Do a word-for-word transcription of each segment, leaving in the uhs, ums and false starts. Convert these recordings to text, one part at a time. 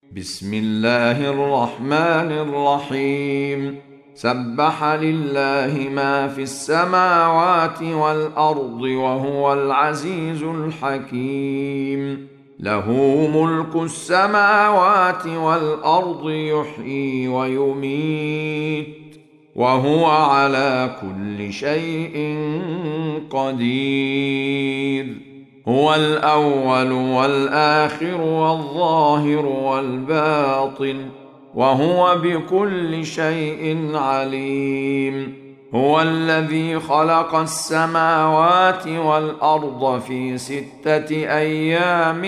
بسم الله الرحمن الرحيم سبح لله ما في السماوات والأرض وهو العزيز الحكيم له ملك السماوات والأرض يحيي ويميت وهو على كل شيء قدير هو الأول والآخر والظاهر والباطن وهو بكل شيء عليم هو الذي خلق السماوات والأرض في ستة أيام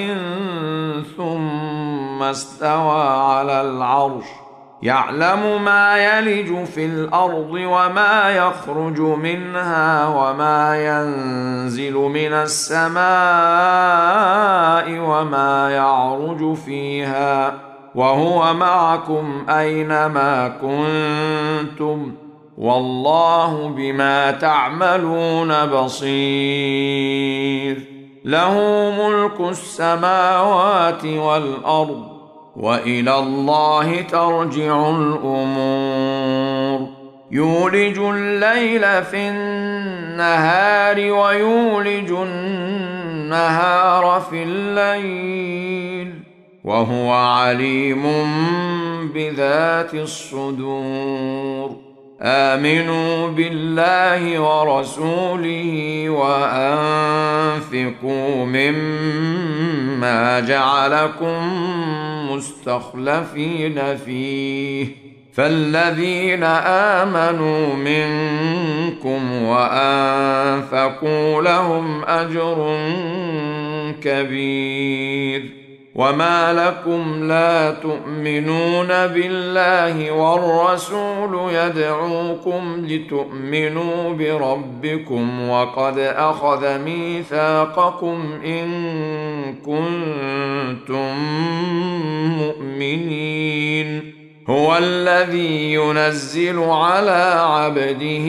ثم استوى على العرش يعلم ما يلج في الأرض وما يخرج منها وما ينزل من السماء وما يعرج فيها وهو معكم أينما كنتم والله بما تعملون بصير له ملك السماوات والأرض وإلى الله ترجع الأمور يولج الليل في النهار ويولج النهار في الليل وهو عليم بذات الصدور آمنوا بالله ورسوله وأنفقوا مما جعلكم مستخلفين فيه فالذين آمنوا منكم وأنفقوا لهم أجر كبير وما لكم لا تؤمنون بالله والرسول يدعوكم لتؤمنوا بربكم وقد أخذ ميثاقكم إن كنتم مؤمنين هو الذي ينزل على عبده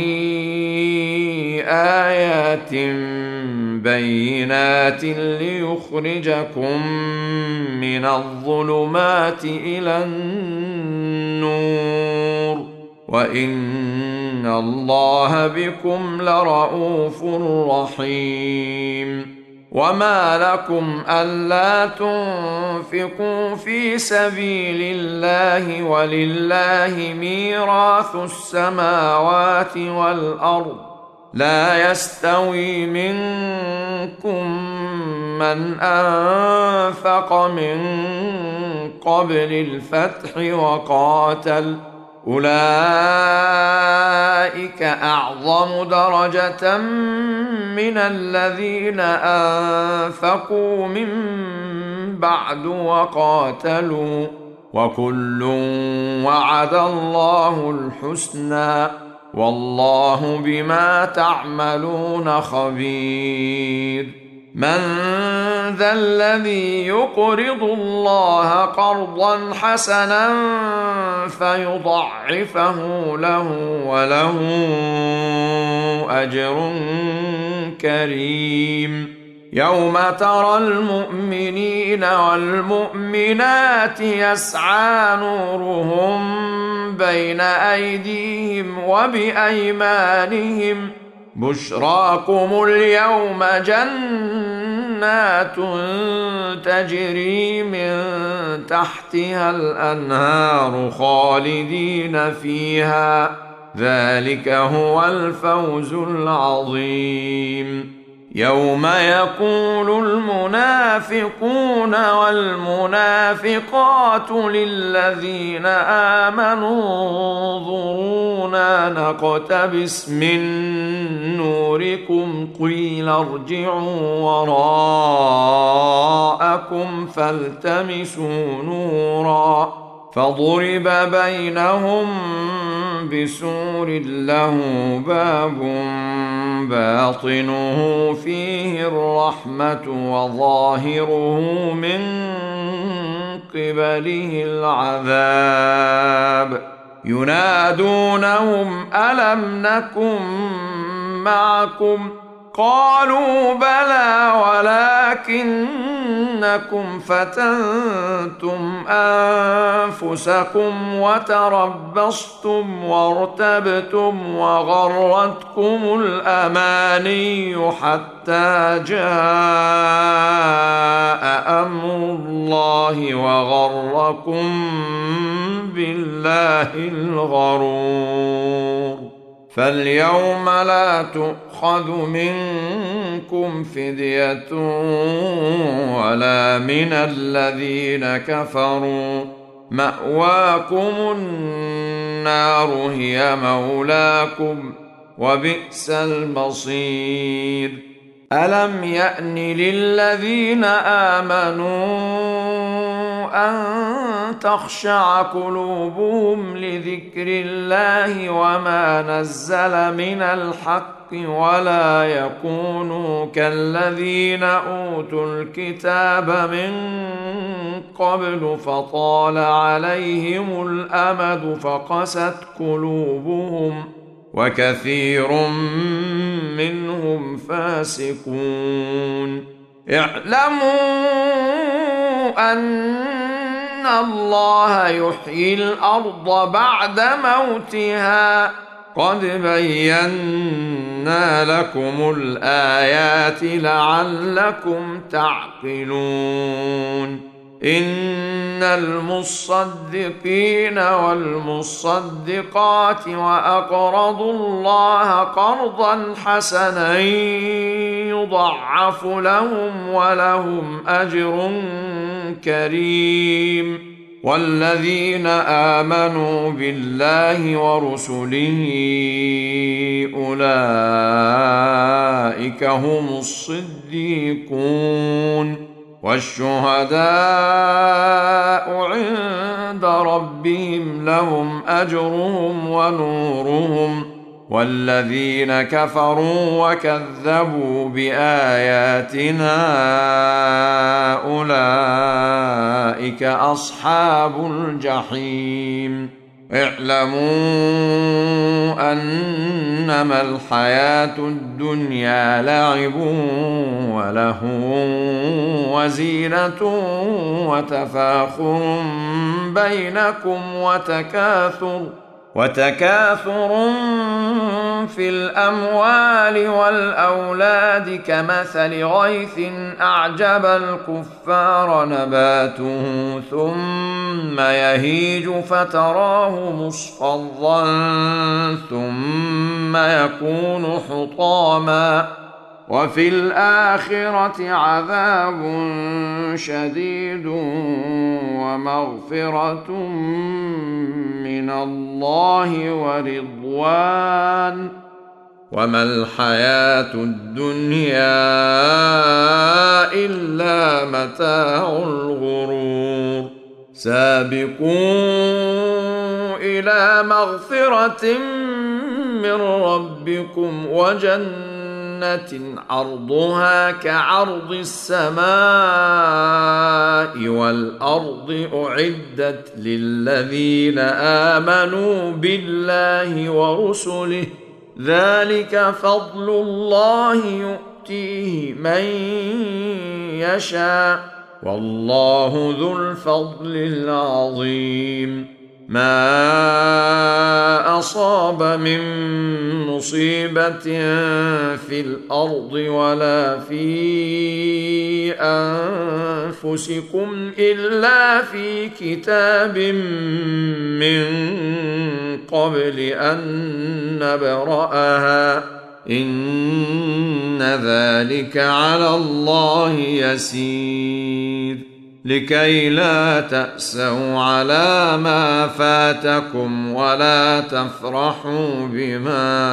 آيات بينات ليخرجكم من الظلمات إلى النور وإن الله بكم لرءوف رحيم وما لكم ألا تنفقوا في سبيل الله ولله ميراث السماوات والأرض لا يستوي منكم من أنفق من قبل الفتح وقاتل أولئك أعظم درجة من الذين أنفقوا من بعد وقاتلوا وكل وعد الله الحسنى والله بما تعملون خبير من ذا الذي يقرض الله قرضا حسنا فيضعفه له وله أجر كريم يوم ترى المؤمنين والمؤمنات يسعى نورهم بين أيديهم وبأيمانهم بشراكم اليوم جنات تجري من تحتها الأنهار خالدين فيها ذلك هو الفوز العظيم يوم يقول المنافقون والمنافقات للذين آمنوا انظرونا نقتبس من نوركم قيل ارجعوا وراءكم فالتمسوا نورا فضرب بينهم بسور له باب باطنه فيه الرحمة وظاهره من قبله العذاب ينادونهم ألم نكن معكم قالوا بلى ولكنكم فتنتم أنفسكم وتربصتم وارتبتم وغرتكم الأماني حتى جاء أمر الله وغركم بالله الغرور. فاليوم لا تؤخذ منكم فدية ولا من الذين كفروا، مأواكم النار هي مولاكم وبئس المصير. ألم يأن للذين آمنوا أن تخشع قلوبهم لذكر الله وما نزل من الحق ولا يكونوا كالذين أوتوا الكتاب من قبل فطال عليهم الأمد فقست قلوبهم وكثير منهم فاسقون. اعلموا أن الله يحيي الأرض بعد موتها قد بينا لكم الآيات لعلكم تعقلون. إن المصدقين والمصدقات وأقرضوا الله قرضا حسنا يضعف لهم ولهم أجر كريم. والذين آمنوا بالله ورسله أولئك هم الصديقون والشهداء عند ربهم لهم أجرهم ونورهم. والذين كفروا وكذبوا بآياتنا أولئك أصحاب الجحيم. اعلموا أنما الحياة الدنيا لعب ولهو وزينة وتفاخر بينكم وتكاثر وتكاثر في الأموال والأولاد كمثل غيث أعجب الكفار نباته ثم يهيج فتراه مصفرا ثم يكون حطاما وفي الآخرة عذاب شديد ومغفرة من الله ورضوان وما الحياة الدنيا إلا متاع الغرور. سابقوا إلى مغفرة من ربكم وجنة عرضها كعرض السماء والأرض أعدت للذين آمنوا بالله ورسله ذلك فضل الله يؤتيه من يشاء والله ذو الفضل العظيم. ما أصاب من مصيبة في الأرض ولا في أنفسكم إلا في كتاب من قبل أن نبرأها إن ذلك على الله يسير. لكي لا تأسوا على ما فاتكم ولا تفرحوا بما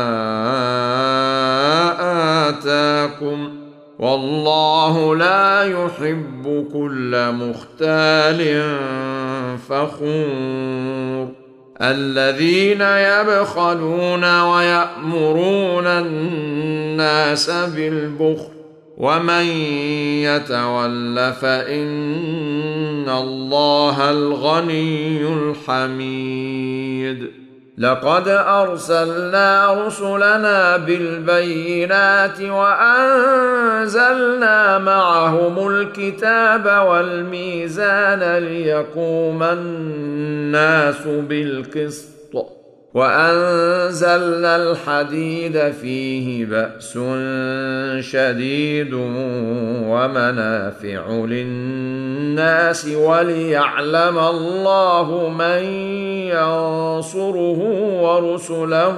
آتاكم والله لا يحب كل مختال فخور. الذين يبخلون ويأمرون الناس بالبخل ومن يتول فإن الله الغني الحميد. لقد أرسلنا رسلنا بالبينات وأنزلنا معهم الكتاب والميزان ليقوم الناس بالقسط وأنزلنا الحديد فيه بأس شديد ومنافع للناس وليعلم الله من ينصره ورسله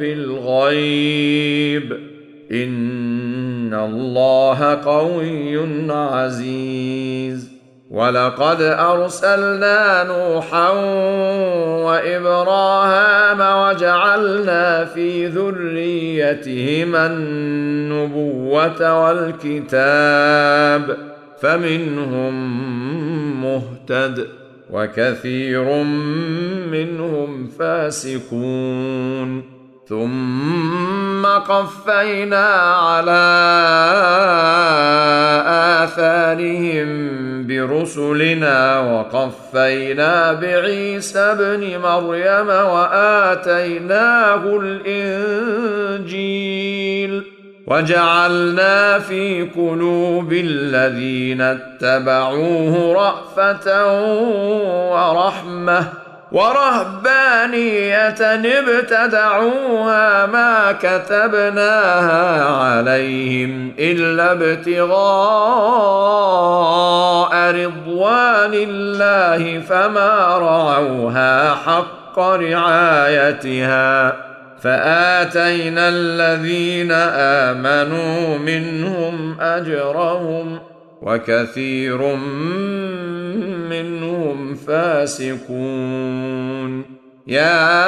بالغيب إن الله قوي عزيز. ولقد أرسلنا نوحا وإبراهام وجعلنا في ذريتهما النبوة والكتاب فمنهم مهتد وكثير منهم فاسقون. ثم قفينا على آثارهم برسلنا وقفينا بعيسى ابن مريم وآتيناه الإنجيل وجعلنا في قلوب الذين اتبعوه رأفة ورحمة ورهبانية ابتدعوها ما كتبناها عليهم إلا ابتغاء رضوان الله فما رعوها حق رعايتها فآتينا الذين آمنوا منهم أجرهم وكثير منهم فاسقون. يا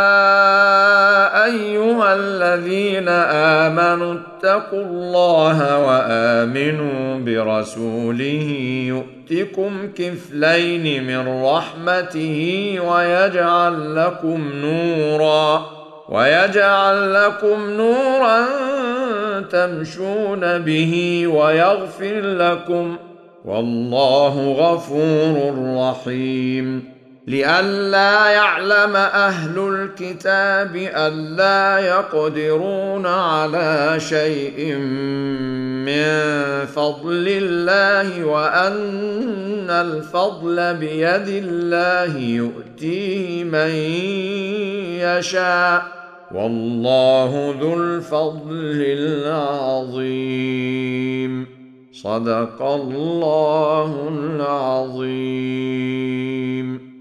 أيها الذين آمنوا اتقوا الله وآمنوا برسوله يؤتكم كفلين من رحمته ويجعل لكم نورا ويجعل لكم نورا تمشون به ويغفر لكم والله غفور رحيم. لئلا يعلم أهل الكتاب ألا يقدرون على شيء من فضل الله وأن الفضل بيد الله يؤتيه من يشاء والله ذو الفضل العظيم. صدق الله العظيم.